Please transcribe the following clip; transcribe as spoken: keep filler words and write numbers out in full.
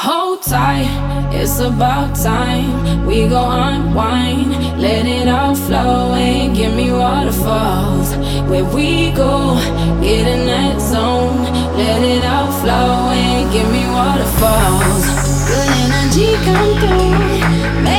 Hold tight, it's about time. We go unwind, let it all flow and give me waterfalls. Where we go, get in that zone, let it all flow and give me waterfalls. Good energy come through.